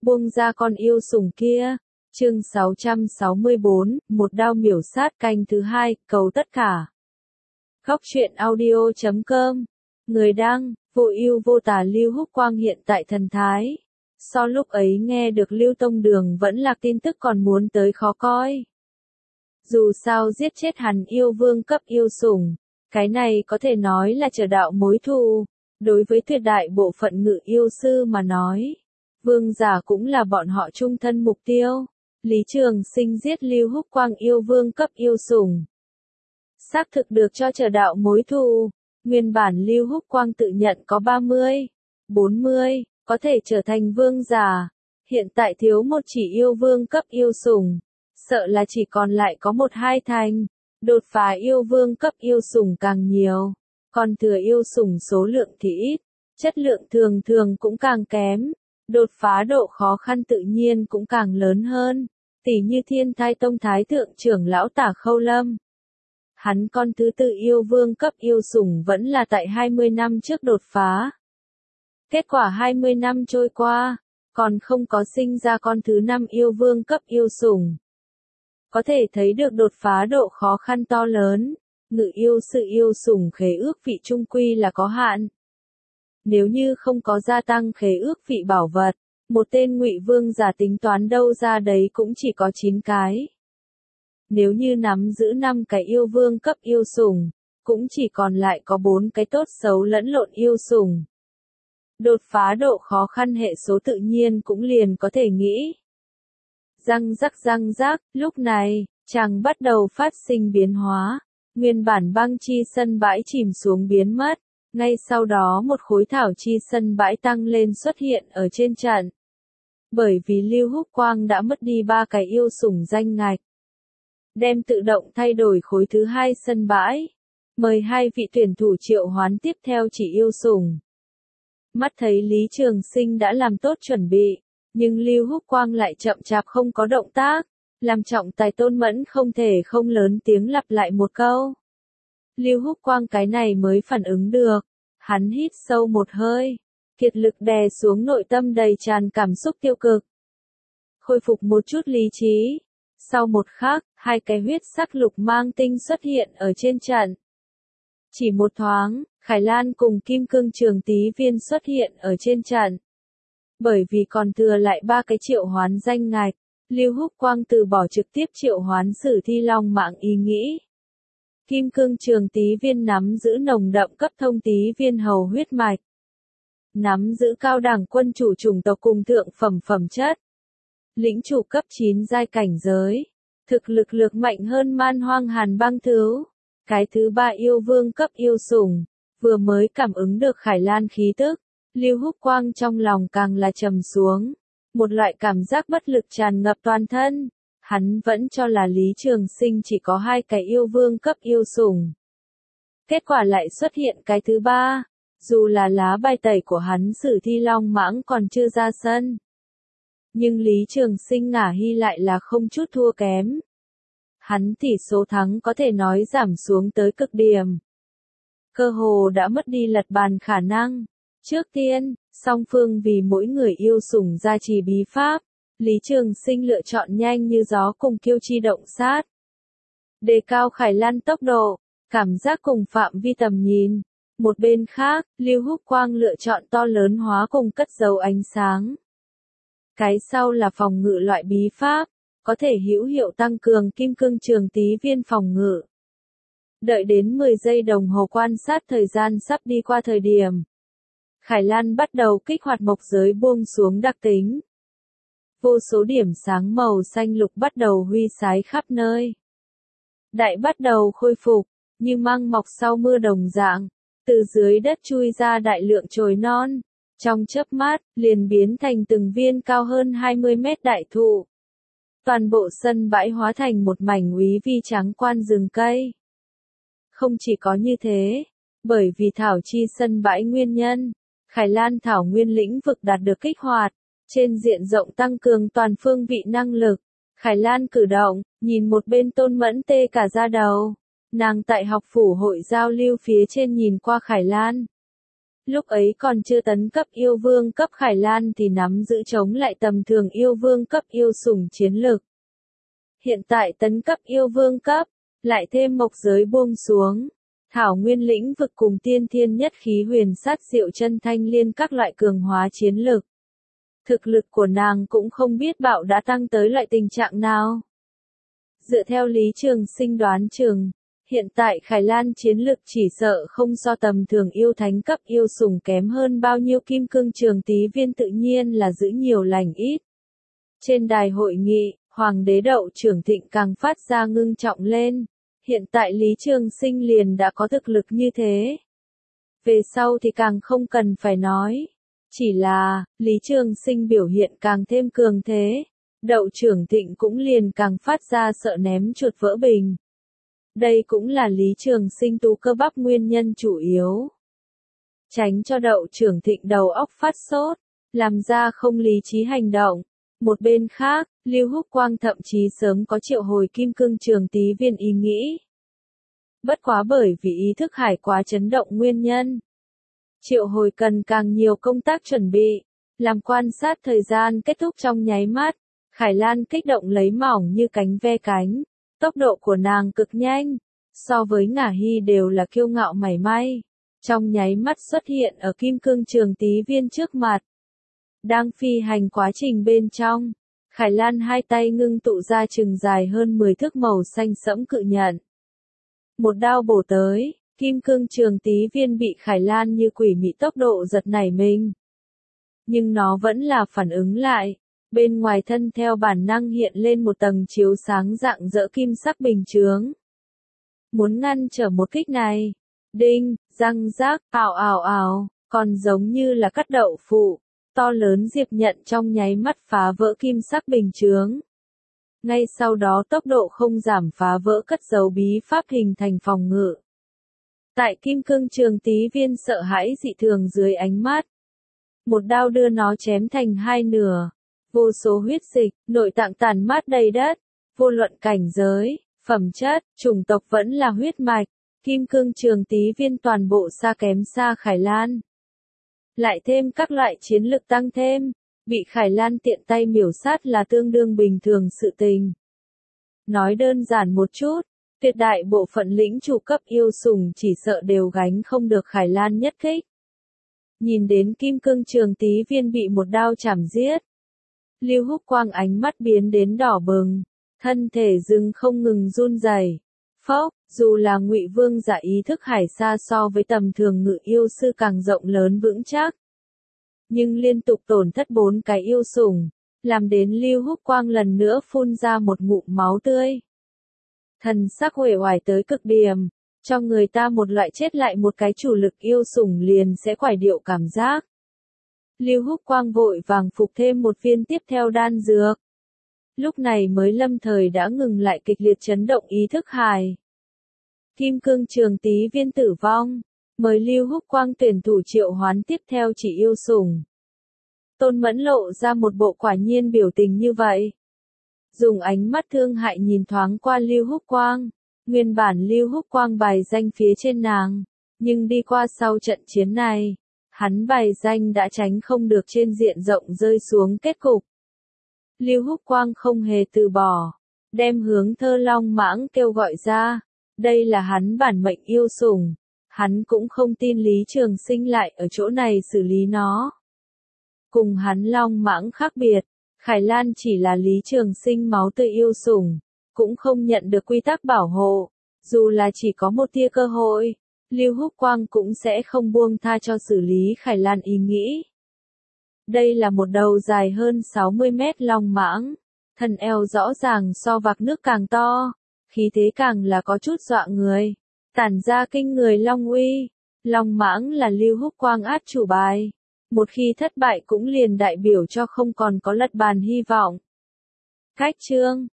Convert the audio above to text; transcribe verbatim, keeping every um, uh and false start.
buông ra con yêu sủng kia. Chương sáu trăm sáu mươi bốn, một đao miểu sát canh thứ hai, cầu tất cả. Góc truyện audio chấm com. Người đăng, vô ưu vô tà Lưu Húc Quang hiện tại thần thái. So lúc ấy nghe được Lưu Tông Đường vẫn lạc tin tức còn muốn tới khó coi. Dù sao giết chết hắn yêu vương cấp yêu sủng, cái này có thể nói là chờ đạo mối thù. Đối với tuyệt đại bộ phận ngự yêu sư mà nói, vương giả cũng là bọn họ chung thân mục tiêu. Lý Trường Sinh giết Lưu Húc Quang yêu vương cấp yêu sủng, xác thực được cho chờ đạo mối thù. Nguyên bản Lưu Húc Quang tự nhận có ba mươi, bốn mươi, có thể trở thành vương giả. Hiện tại thiếu một chỉ yêu vương cấp yêu sủng, sợ là chỉ còn lại có một hai thành. Đột phá yêu vương cấp yêu sủng càng nhiều, còn thừa yêu sủng số lượng thì ít, chất lượng thường thường cũng càng kém. Đột phá độ khó khăn tự nhiên cũng càng lớn hơn, tỉ như Thiên Thai Tông Thái Thượng trưởng lão Tả Khâu Lâm. Hắn con thứ tự yêu vương cấp yêu sủng vẫn là tại hai mươi năm trước đột phá. Kết quả hai mươi năm trôi qua, còn không có sinh ra con thứ năm yêu vương cấp yêu sủng. Có thể thấy được đột phá độ khó khăn to lớn, ngự yêu sự yêu sủng khế ước vị trung quy là có hạn. Nếu như không có gia tăng khế ước vị bảo vật, một tên ngụy vương giả tính toán đâu ra đấy cũng chỉ có chín cái. Nếu như nắm giữ năm cái yêu vương cấp yêu sủng, cũng chỉ còn lại có bốn cái tốt xấu lẫn lộn yêu sủng. Đột phá độ khó khăn hệ số tự nhiên cũng liền có thể nghĩ. Răng rắc răng rắc, lúc này, chàng bắt đầu phát sinh biến hóa. Nguyên bản băng chi sân bãi chìm xuống biến mất. Ngay sau đó một khối thảo chi sân bãi tăng lên xuất hiện ở trên trận. Bởi vì Lưu Húc Quang đã mất đi ba cái yêu sủng danh ngạch, đem tự động thay đổi khối thứ hai sân bãi. Mời hai vị tuyển thủ triệu hoán tiếp theo chỉ yêu sủng. Mắt thấy Lý Trường Sinh đã làm tốt chuẩn bị, nhưng Lưu Húc Quang lại chậm chạp không có động tác, làm trọng tài Tôn Mẫn không thể không lớn tiếng lặp lại một câu. Lưu Húc Quang cái này mới phản ứng được, hắn hít sâu một hơi, kiệt lực đè xuống nội tâm đầy tràn cảm xúc tiêu cực. Khôi phục một chút lý trí, sau một khắc, hai cái huyết sắc lục mang tinh xuất hiện ở trên trận. Chỉ một thoáng, Khải Lan cùng Kim Cương Trường Tý Viên xuất hiện ở trên trận. Bởi vì còn thừa lại ba cái triệu hoán danh ngạch, Lưu Húc Quang từ bỏ trực tiếp triệu hoán Sử Thi Long Mạng ý nghĩ. Kim Cương Trường Tý Viên nắm giữ nồng đậm cấp thông Tý Viên hầu huyết mạch, nắm giữ cao đẳng quân chủ chủng tộc cùng thượng phẩm phẩm chất, lĩnh chủ cấp chín giai cảnh giới, thực lực lược mạnh hơn Man Hoang Hàn Băng Thứ. Cái thứ ba yêu vương cấp yêu sủng, vừa mới cảm ứng được Khải Lan khí tức, Lưu Húc Quang trong lòng càng là trầm xuống, một loại cảm giác bất lực tràn ngập toàn thân. Hắn vẫn cho là Lý Trường Sinh chỉ có hai cái yêu vương cấp yêu sủng. Kết quả lại xuất hiện cái thứ ba, dù là lá bài tẩy của hắn Sử Thi Long Mãng còn chưa ra sân. Nhưng Lý Trường Sinh ngả hy lại là không chút thua kém. Hắn tỷ số thắng có thể nói giảm xuống tới cực điểm. Cơ hồ đã mất đi lật bàn khả năng. Trước tiên, song phương vì mỗi người yêu sủng gia trì bí pháp, Lý Trường Sinh lựa chọn nhanh như gió cùng kiêu chi động sát. Đề cao Khải Lan tốc độ, cảm giác cùng phạm vi tầm nhìn. Một bên khác, Lưu Húc Quang lựa chọn to lớn hóa cùng cất giấu ánh sáng. Cái sau là phòng ngự loại bí pháp, có thể hữu hiệu tăng cường Kim Cương Trường Tý Viên phòng ngự. Đợi đến mười giây đồng hồ quan sát thời gian sắp đi qua thời điểm, Khải Lan bắt đầu kích hoạt mộc giới buông xuống đặc tính. Vô số điểm sáng màu xanh lục bắt đầu huy sái khắp nơi. Đại bắt đầu khôi phục, như măng mọc sau mưa đồng dạng, từ dưới đất chui ra đại lượng chồi non, trong chớp mắt, liền biến thành từng viên cao hơn hai mươi mét đại thụ. Toàn bộ sân bãi hóa thành một mảnh úy vi trắng quan rừng cây. Không chỉ có như thế, bởi vì thảo chi sân bãi nguyên nhân, Khải Lan thảo nguyên lĩnh vực đạt được kích hoạt, trên diện rộng tăng cường toàn phương vị năng lực. Khải Lan cử động, nhìn một bên Tôn Mẫn tê cả da đầu. Nàng tại học phủ hội giao lưu phía trên nhìn qua Khải Lan. Lúc ấy còn chưa tấn cấp yêu vương cấp Khải Lan thì nắm giữ chống lại tầm thường yêu vương cấp yêu sủng chiến lực. Hiện tại tấn cấp yêu vương cấp, lại thêm mộc giới buông xuống. Thảo nguyên lĩnh vực cùng tiên thiên nhất khí huyền sát diệu chân thanh liên các loại cường hóa chiến lực. Thực lực của nàng cũng không biết bạo đã tăng tới loại tình trạng nào. Dựa theo Lý Trường Sinh đoán chừng, hiện tại Khải Lan chiến lực chỉ sợ không so tầm thường yêu thánh cấp yêu sủng kém hơn bao nhiêu. Kim cương trường tí viên tự nhiên là giữ nhiều lành ít. Trên đài hội nghị, Hoàng đế Đậu Trưởng Thịnh càng phát ra ngưng trọng lên. Hiện tại Lý Trường Sinh liền đã có thực lực như thế. Về sau thì càng không cần phải nói. Chỉ là, Lý Trường Sinh biểu hiện càng thêm cường thế. Đậu Trưởng Thịnh cũng liền càng phát ra sợ ném chuột vỡ bình. Đây cũng là Lý Trường Sinh tú cơ bắp nguyên nhân chủ yếu. Tránh cho Đậu Trưởng Thịnh đầu óc phát sốt, làm ra không lý trí hành động. Một bên khác, Lưu Húc Quang thậm chí sớm có triệu hồi kim cương trường tí viên ý nghĩ. Bất quá bởi vì ý thức hải quá chấn động nguyên nhân. Triệu hồi cần càng nhiều công tác chuẩn bị, làm quan sát thời gian kết thúc trong nháy mắt. Khải Lan kích động lấy mỏng như cánh ve cánh, tốc độ của nàng cực nhanh, so với Ngả Hy đều là kiêu ngạo mảy may. Trong nháy mắt xuất hiện ở kim cương trường tí viên trước mặt. Đang phi hành quá trình bên trong, Khải Lan hai tay ngưng tụ ra chừng dài hơn mười thước màu xanh sẫm cự nhận. Một đao bổ tới, kim cương trường tí viên bị Khải Lan như quỷ mị tốc độ giật nảy mình. Nhưng nó vẫn là phản ứng lại, bên ngoài thân theo bản năng hiện lên một tầng chiếu sáng rạng rỡ kim sắc bình chướng. Muốn ngăn trở một kích này, đinh, răng rác, ào ào ào, còn giống như là cắt đậu phụ. To lớn diệp nhận trong nháy mắt phá vỡ kim sắc bình chướng. Ngay sau đó tốc độ không giảm phá vỡ cất giấu bí pháp hình thành phòng ngự. Tại kim cương trường tí viên sợ hãi dị thường dưới ánh mắt. Một đao đưa nó chém thành hai nửa. Vô số huyết dịch, nội tạng tàn mát đầy đất. Vô luận cảnh giới, phẩm chất, chủng tộc vẫn là huyết mạch. Kim cương trường tí viên toàn bộ xa kém xa Khải Lan. Lại thêm các loại chiến lực tăng thêm, bị Khải Lan tiện tay miểu sát là tương đương bình thường sự tình. Nói đơn giản một chút, tuyệt đại bộ phận lĩnh chủ cấp yêu sủng chỉ sợ đều gánh không được Khải Lan nhất kích. Nhìn đến kim cương trường tí viên bị một đao chảm giết. Lưu Húc Quang ánh mắt biến đến đỏ bừng, thân thể dừng không ngừng run rẩy. Phốc, dù là Ngụy Vương giả ý thức hải xa so với tầm thường ngự yêu sư càng rộng lớn vững chắc. Nhưng liên tục tổn thất bốn cái yêu sủng, làm đến Lưu Húc Quang lần nữa phun ra một ngụm máu tươi. Thần sắc uể oải tới cực điểm, cho người ta một loại chết lại một cái chủ lực yêu sủng liền sẽ quải điệu cảm giác. Lưu Húc Quang vội vàng phục thêm một viên tiếp theo đan dược. Lúc này mới lâm thời đã ngừng lại kịch liệt chấn động ý thức hài. Kim cương trường tí viên tử vong, mời Lưu Húc Quang tuyển thủ triệu hoán tiếp theo chỉ yêu sủng. Tôn Mẫn lộ ra một bộ quả nhiên biểu tình như vậy. Dùng ánh mắt thương hại nhìn thoáng qua Lưu Húc Quang, nguyên bản Lưu Húc Quang bài danh phía trên nàng, nhưng đi qua sau trận chiến này, hắn bài danh đã tránh không được trên diện rộng rơi xuống kết cục. Lưu Húc Quang không hề từ bỏ, đem hướng Thơ Long Mãng kêu gọi ra, đây là hắn bản mệnh yêu sủng, hắn cũng không tin Lý Trường Sinh lại ở chỗ này xử lý nó. Cùng hắn Long Mãng khác biệt, Khải Lan chỉ là Lý Trường Sinh máu tươi yêu sủng, cũng không nhận được quy tắc bảo hộ, dù là chỉ có một tia cơ hội, Lưu Húc Quang cũng sẽ không buông tha cho xử lý Khải Lan ý nghĩ. Đây là một đầu dài hơn sáu mươi mét long mãng, thân eo rõ ràng so vạc nước càng to, khí thế càng là có chút dọa người, tản ra kinh người long uy. Long mãng là Lưu Húc Quang át chủ bài, một khi thất bại cũng liền đại biểu cho không còn có lật bàn hy vọng. Cách chương